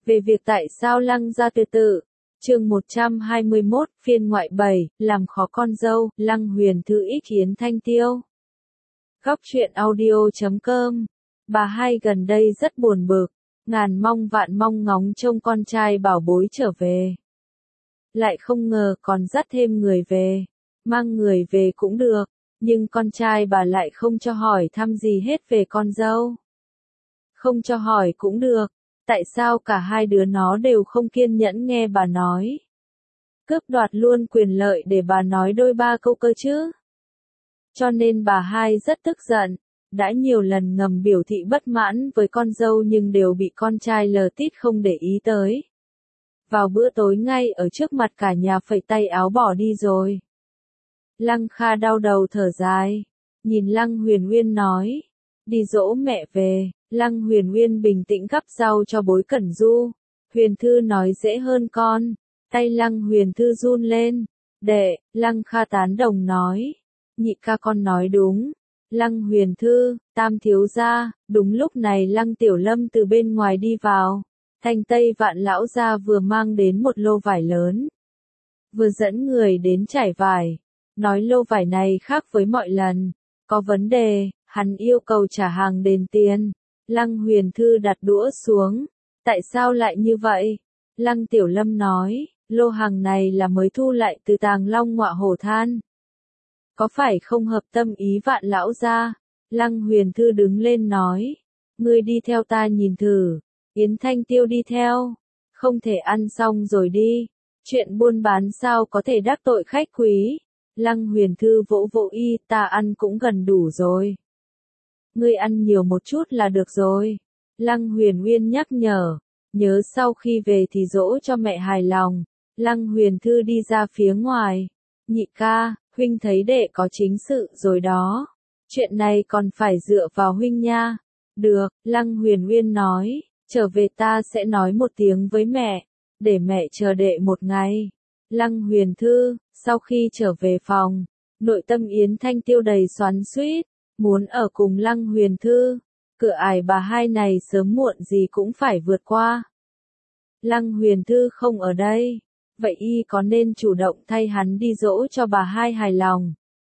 Về việc tại sao Lăng gia tuyệt tự. Chương 121, phiên ngoại 7, làm khó con dâu, Lăng Huyền Thư ích Yến Thanh Tiêu. Góc truyện audio.com. Bà hai gần đây rất buồn bực, ngàn mong vạn mong ngóng trông con trai bảo bối trở về. Lại không ngờ còn dắt thêm người về, mang người về cũng được, nhưng con trai bà lại không cho hỏi thăm gì hết về con dâu. Không cho hỏi cũng được, tại sao cả hai đứa nó đều không kiên nhẫn nghe bà nói. Cướp đoạt luôn quyền lợi để bà nói đôi ba câu cơ chứ. Cho nên bà hai rất tức giận, đã nhiều lần ngầm biểu thị bất mãn với con dâu nhưng đều bị con trai lờ tít không để ý tới. Vào bữa tối ngay ở trước mặt cả nhà phẩy tay áo bỏ đi rồi. Lăng Kha đau đầu thở dài, nhìn Lăng Huyền Uyên nói, đi dỗ mẹ về. Lăng Huyền Uyên bình tĩnh gắp rau cho bối Cẩn Du. Huyền Thư nói dễ hơn con. Tay Lăng Huyền Thư run lên. Đệ, Lăng Kha tán đồng nói. Nhị ca con nói đúng. Lăng Huyền Thư, Tam thiếu gia. Đúng lúc này Lăng Tiểu Lâm từ bên ngoài đi vào. Thanh Tây Vạn lão gia vừa mang đến một lô vải lớn. Vừa dẫn người đến trải vải. Nói lô vải này khác với mọi lần. Có vấn đề, hắn yêu cầu trả hàng đền tiền. Lăng Huyền Thư đặt đũa xuống. Tại sao lại như vậy? Lăng Tiểu Lâm nói, lô hàng này là mới thu lại từ Tàng Long Ngọa Hổ Than. Có phải không hợp tâm ý Vạn lão gia? Lăng Huyền Thư đứng lên nói, ngươi đi theo ta nhìn thử. Yến Thanh Tiêu đi theo. Không thể ăn xong rồi đi. Chuyện buôn bán sao có thể đắc tội khách quý? Lăng Huyền Thư vỗ vỗ y, ta ăn cũng gần đủ rồi. Ngươi ăn nhiều một chút là được rồi. Lăng Huyền Uyên nhắc nhớ sau khi về thì dỗ cho mẹ hài lòng. Lăng Huyền Thư đi ra phía ngoài. Nhị ca, huynh thấy đệ có chính sự rồi đó. Chuyện này còn phải dựa vào huynh nha. Được, Lăng Huyền Uyên nói, trở về ta sẽ nói một tiếng với mẹ, để mẹ chờ đệ một ngày. Lăng Huyền Thư, sau khi trở về phòng, nội tâm Yến Thanh Tiêu đầy xoắn xuýt. Muốn ở cùng Lăng Huyền Thư, cửa ải bà hai này sớm muộn gì cũng phải vượt qua. Lăng Huyền Thư không ở đây, vậy y có nên chủ động thay hắn đi dỗ cho bà hai hài lòng?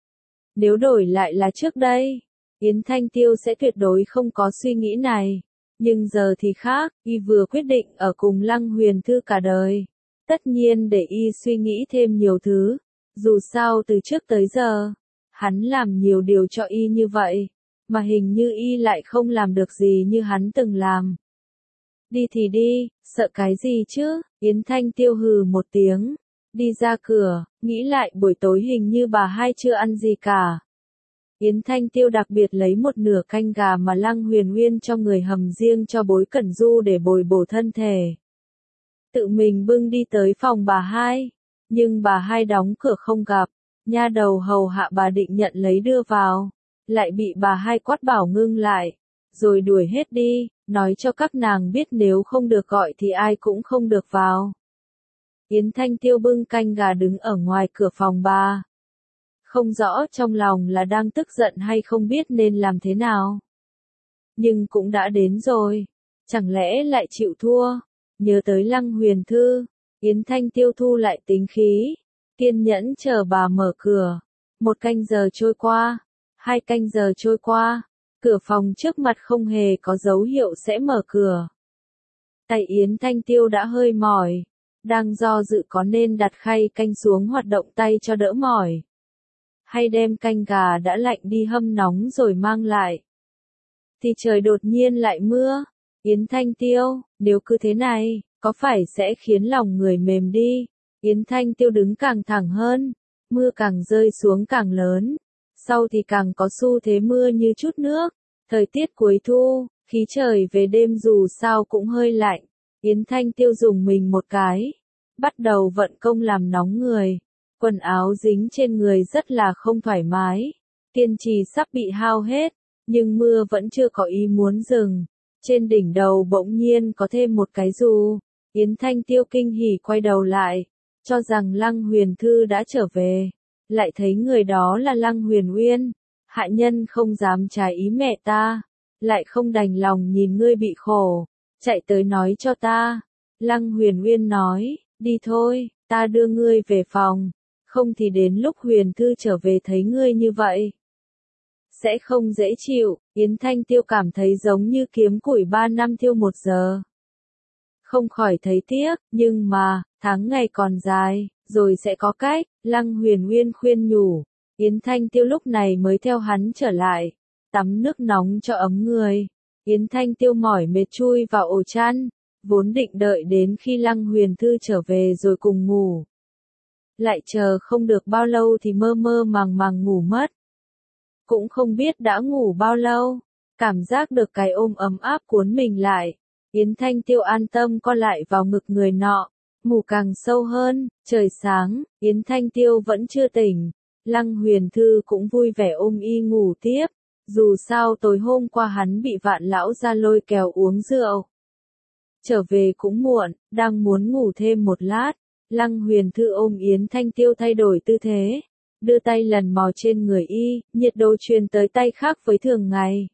Nếu đổi lại là trước đây, Yến Thanh Tiêu sẽ tuyệt đối không có suy nghĩ này. Nhưng giờ thì khác, y vừa quyết định ở cùng Lăng Huyền Thư cả đời. Tất nhiên để y suy nghĩ thêm nhiều thứ, dù sao từ trước tới giờ. Hắn làm nhiều điều cho y như vậy, mà hình như y lại không làm được gì như hắn từng làm. Đi thì đi, sợ cái gì chứ? Yến Thanh Tiêu hừ một tiếng, đi ra cửa, nghĩ lại buổi tối hình như bà hai chưa ăn gì cả. Yến Thanh Tiêu đặc biệt lấy một nửa canh gà mà Lăng Huyền Uyên cho người hầm riêng cho bối Cẩn Du để bồi bổ thân thể. Tự mình bưng đi tới phòng bà hai, nhưng bà hai đóng cửa không gặp. Nha đầu hầu hạ bà định nhận lấy đưa vào, lại bị bà hai quát bảo ngưng lại, rồi đuổi hết đi, nói cho các nàng biết nếu không được gọi thì ai cũng không được vào. Yến Thanh Tiêu bưng canh gà đứng ở ngoài cửa phòng bà. Không rõ trong lòng là đang tức giận hay không biết nên làm thế nào. Nhưng cũng đã đến rồi, chẳng lẽ lại chịu thua? Nhớ tới Lăng Huyền Thư, Yến Thanh Tiêu thu lại tính khí. Kiên nhẫn chờ bà mở cửa. 1 canh giờ trôi qua, 2 canh giờ trôi qua, cửa phòng trước mặt không hề có dấu hiệu sẽ mở cửa. Tay Yến Thanh Tiêu đã hơi mỏi, đang do dự có nên đặt khay canh xuống hoạt động tay cho đỡ mỏi, hay đem canh gà đã lạnh đi hâm nóng rồi mang lại. Thì trời đột nhiên lại mưa. Yến Thanh Tiêu, nếu cứ thế này, có phải sẽ khiến lòng người mềm đi? Yến Thanh Tiêu đứng càng thẳng hơn, mưa càng rơi xuống càng lớn, sau thì càng có xu thế mưa như chút nước. Thời tiết cuối thu, khí trời về đêm dù sao cũng hơi lạnh. Yến Thanh Tiêu dùng mình một cái, bắt đầu vận công làm nóng người. Quần áo dính trên người rất là không thoải mái, kiên trì sắp bị hao hết, nhưng mưa vẫn chưa có ý muốn dừng. Trên đỉnh đầu bỗng nhiên có thêm một cái dù. Yến Thanh Tiêu kinh hỉ quay đầu lại, cho rằng Lăng Huyền Thư đã trở về, lại thấy người đó là Lăng Huyền Uyên. Hạ nhân không dám trái ý mẹ ta, lại không đành lòng nhìn ngươi bị khổ, chạy tới nói cho ta, Lăng Huyền Uyên nói, đi thôi, ta đưa ngươi về phòng, không thì đến lúc Huyền Thư trở về thấy ngươi như vậy. Sẽ không dễ chịu, Yến Thanh Tiêu cảm thấy giống như kiếm củi 3 năm thiêu 1 giờ. Không khỏi thấy tiếc, nhưng mà, tháng ngày còn dài, rồi sẽ có cách, Lăng Huyền Uyên khuyên nhủ. Yến Thanh Tiêu lúc này mới theo hắn trở lại, tắm nước nóng cho ấm người. Yến Thanh Tiêu mỏi mệt chui vào ổ chăn, vốn định đợi đến khi Lăng Huyền Thư trở về rồi cùng ngủ. Lại chờ không được bao lâu thì mơ mơ màng màng ngủ mất. Cũng không biết đã ngủ bao lâu, cảm giác được cái ôm ấm áp cuốn mình lại. Yến Thanh Tiêu an tâm co lại vào ngực người nọ, ngủ càng sâu hơn, trời sáng, Yến Thanh Tiêu vẫn chưa tỉnh. Lăng Huyền Thư cũng vui vẻ ôm y ngủ tiếp, dù sao tối hôm qua hắn bị Vạn lão gia lôi kéo uống rượu. Trở về cũng muộn, đang muốn ngủ thêm một lát, Lăng Huyền Thư ôm Yến Thanh Tiêu thay đổi tư thế, đưa tay lần mò trên người y, nhiệt độ truyền tới tay khác với thường ngày.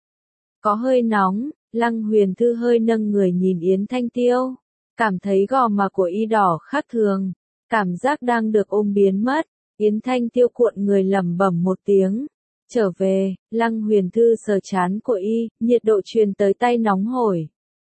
Có hơi nóng, Lăng Huyền Thư hơi nâng người nhìn Yến Thanh Tiêu, cảm thấy gò má của y đỏ khác thường, cảm giác đang được ôm biến mất. Yến Thanh Tiêu cuộn người lẩm bẩm một tiếng. Trở về, Lăng Huyền Thư sờ trán của y, nhiệt độ truyền tới tay nóng hổi.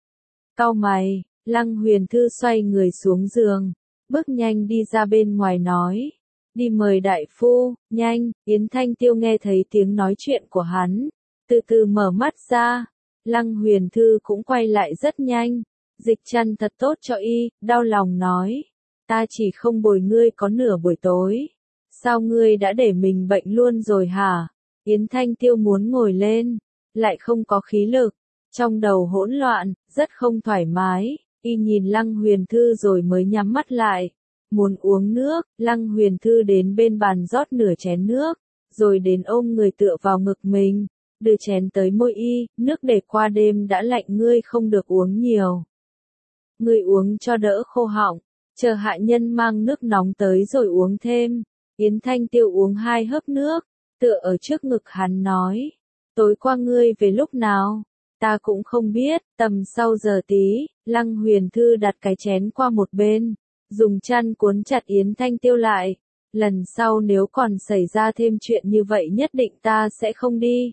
Cau mày, Lăng Huyền Thư xoay người xuống giường, bước nhanh đi ra bên ngoài nói. Đi mời đại phu, nhanh, Yến Thanh Tiêu nghe thấy tiếng nói chuyện của hắn, từ từ mở mắt ra. Lăng Huyền Thư cũng quay lại rất nhanh, dịch chăn thật tốt cho y, đau lòng nói. Ta chỉ không bồi ngươi có nửa buổi tối. Sao ngươi đã để mình bệnh luôn rồi hả? Yến Thanh Tiêu muốn ngồi lên, lại không có khí lực, trong đầu hỗn loạn, rất không thoải mái, y nhìn Lăng Huyền Thư rồi mới nhắm mắt lại. Muốn uống nước, Lăng Huyền Thư đến bên bàn rót nửa chén nước, rồi đến ôm người tựa vào ngực mình, đưa chén tới môi y, nước để qua đêm đã lạnh ngươi không được uống nhiều. Ngươi uống cho đỡ khô họng, chờ hạ nhân mang nước nóng tới rồi uống thêm. Yến Thanh Tiêu uống 2 hớp nước, tựa ở trước ngực hắn nói, tối qua ngươi về lúc nào? Ta cũng không biết, tầm sau giờ tí. Lăng Huyền Thư đặt cái chén qua một bên, dùng chăn cuốn chặt Yến Thanh Tiêu lại. Lần sau nếu còn xảy ra thêm chuyện như vậy nhất định ta sẽ không đi.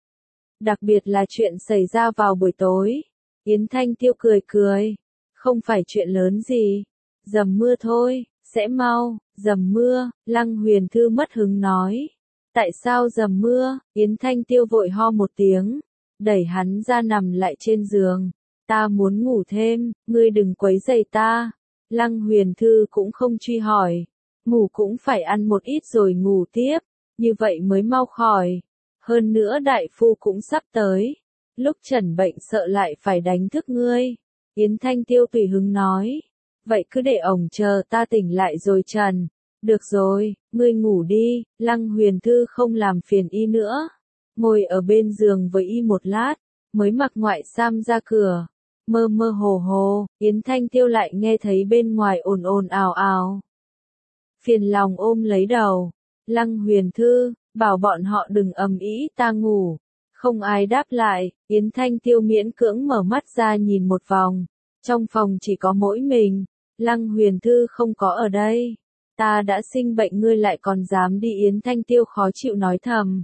Đặc biệt là chuyện xảy ra vào buổi tối. Yến Thanh Tiêu cười cười, không phải chuyện lớn gì, dầm mưa thôi, sẽ mau. Dầm mưa, Lăng Huyền Thư mất hứng nói. Tại sao dầm mưa? Yến Thanh Tiêu vội ho một tiếng, đẩy hắn ra nằm lại trên giường. Ta muốn ngủ thêm, ngươi đừng quấy rầy ta. Lăng Huyền Thư cũng không truy hỏi, ngủ cũng phải ăn một ít rồi ngủ tiếp, như vậy mới mau khỏi. Hơn nữa đại phu cũng sắp tới, lúc trần bệnh sợ lại phải đánh thức ngươi. Yến Thanh Tiêu tùy hứng nói. Vậy cứ để ổng chờ ta tỉnh lại rồi trần. Được rồi, ngươi ngủ đi. Lăng Huyền Thư không làm phiền y nữa, ngồi ở bên giường với y một lát, mới mặc ngoại sam ra cửa. Mơ mơ hồ hồ, Yến Thanh Tiêu lại nghe thấy bên ngoài ồn ồn ào ào. Phiền lòng ôm lấy đầu. Lăng Huyền Thư, bảo bọn họ đừng ầm ĩ, ta ngủ. Không ai đáp lại, Yến Thanh Tiêu miễn cưỡng mở mắt ra nhìn một vòng. Trong phòng chỉ có mỗi mình. Lăng Huyền Thư không có ở đây. Ta đã sinh bệnh ngươi lại còn dám đi. Yến Thanh Tiêu khó chịu nói thầm.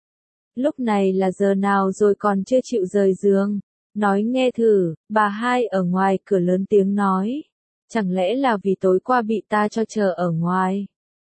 Lúc này là giờ nào rồi còn chưa chịu rời giường. Nói nghe thử, bà hai ở ngoài cửa lớn tiếng nói. Chẳng lẽ là vì tối qua bị ta cho chờ ở ngoài,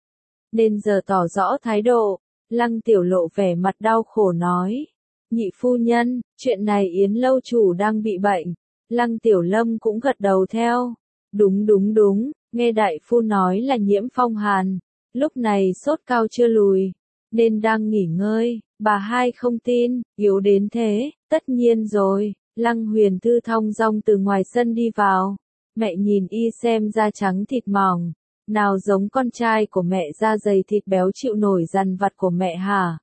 nên giờ tỏ rõ thái độ. Lăng Tiểu Lộ vẻ mặt đau khổ nói. Nhị phu nhân, chuyện này Yến lâu chủ đang bị bệnh. Lăng Tiểu Lâm cũng gật đầu theo. Đúng đúng đúng, nghe đại phu nói là nhiễm phong hàn. Lúc này sốt cao chưa lùi, nên đang nghỉ ngơi. Bà hai không tin, yếu đến thế, tất nhiên rồi. Lăng Huyền Thư thong dong từ ngoài sân đi vào. Mẹ nhìn y xem da trắng thịt mỏng, nào giống con trai của mẹ da dày thịt béo chịu nổi dằn vặt của mẹ hả?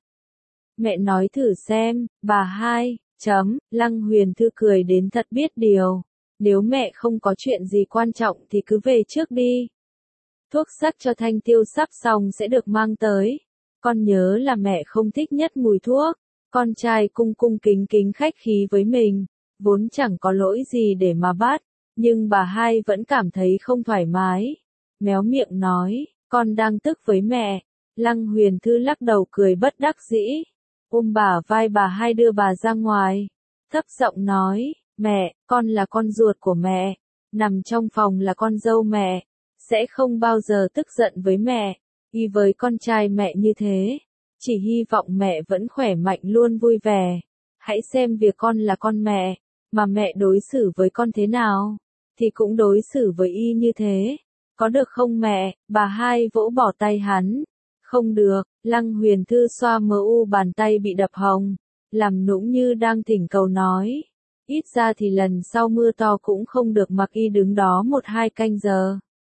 Mẹ nói thử xem, bà hai, Lăng Huyền Thư cười đến thật biết điều. Nếu mẹ không có chuyện gì quan trọng thì cứ về trước đi. Thuốc sắc cho Thanh Tiêu sắp xong sẽ được mang tới. Con nhớ là mẹ không thích nhất mùi thuốc. Con trai cung cung kính kính khách khí với mình, vốn chẳng có lỗi gì để mà bắt. Nhưng bà hai vẫn cảm thấy không thoải mái. Méo miệng nói, con đang tức với mẹ. Lăng Huyền Thư lắc đầu cười bất đắc dĩ. Ôm bả vai bà hai đưa bà ra ngoài. Thấp giọng nói, mẹ, con là con ruột của mẹ. Nằm trong phòng là con dâu mẹ. Sẽ không bao giờ tức giận với mẹ. Y với con trai mẹ như thế. Chỉ hy vọng mẹ vẫn khỏe mạnh luôn vui vẻ. Hãy xem việc con là con mẹ. Mà mẹ đối xử với con thế nào, thì cũng đối xử với y như thế. Có được không mẹ? Bà hai vỗ bỏ tay hắn. Không được. Lăng Huyền Thư xoa mờ u bàn tay bị đập hồng. Làm nũng như đang thỉnh cầu nói. Ít ra thì lần sau mưa to cũng không được mặc y đứng đó 1-2 canh giờ.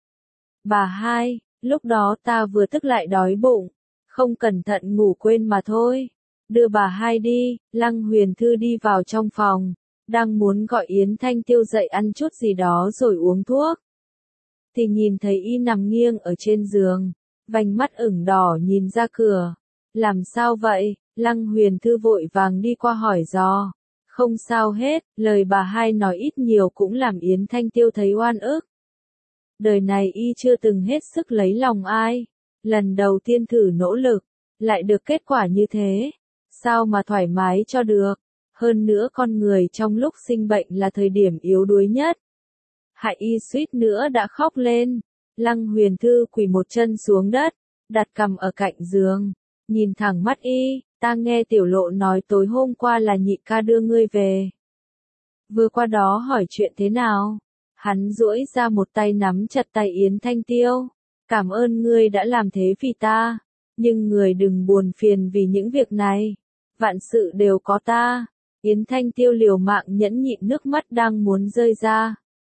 Bà hai, lúc đó ta vừa tức lại đói bụng. Không cẩn thận ngủ quên mà thôi. Đưa bà hai đi. Lăng Huyền Thư đi vào trong phòng. Đang muốn gọi Yến Thanh Tiêu dậy ăn chút gì đó rồi uống thuốc. Thì nhìn thấy y nằm nghiêng ở trên giường. Vành mắt ửng đỏ nhìn ra cửa. Làm sao vậy? Lăng Huyền Thư vội vàng đi qua hỏi dò. Không sao hết, lời bà hai nói ít nhiều cũng làm Yến Thanh Tiêu thấy oan ức. Đời này y chưa từng hết sức lấy lòng ai. Lần đầu tiên thử nỗ lực, lại được kết quả như thế. Sao mà thoải mái cho được? Hơn nữa con người trong lúc sinh bệnh là thời điểm yếu đuối nhất. Hại y suýt nữa đã khóc lên. Lăng Huyền Thư quỳ một chân xuống đất, đặt cằm ở cạnh giường, nhìn thẳng mắt y, ta nghe Tiểu Lộ nói tối hôm qua là nhị ca đưa ngươi về. Vừa qua đó hỏi chuyện thế nào? Hắn duỗi ra một tay nắm chặt tay Yến Thanh Tiêu. Cảm ơn ngươi đã làm thế vì ta, nhưng người đừng buồn phiền vì những việc này. Vạn sự đều có ta. Yến Thanh Tiêu liều mạng nhẫn nhịn nước mắt đang muốn rơi ra.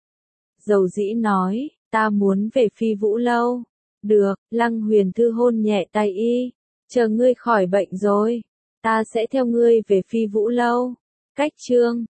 Dầu dĩ nói, ta muốn về Phi Vũ Lâu. Được, Lăng Huyền Thư hôn nhẹ tay y. Chờ ngươi khỏi bệnh rồi, ta sẽ theo ngươi về Phi Vũ Lâu. Cách chương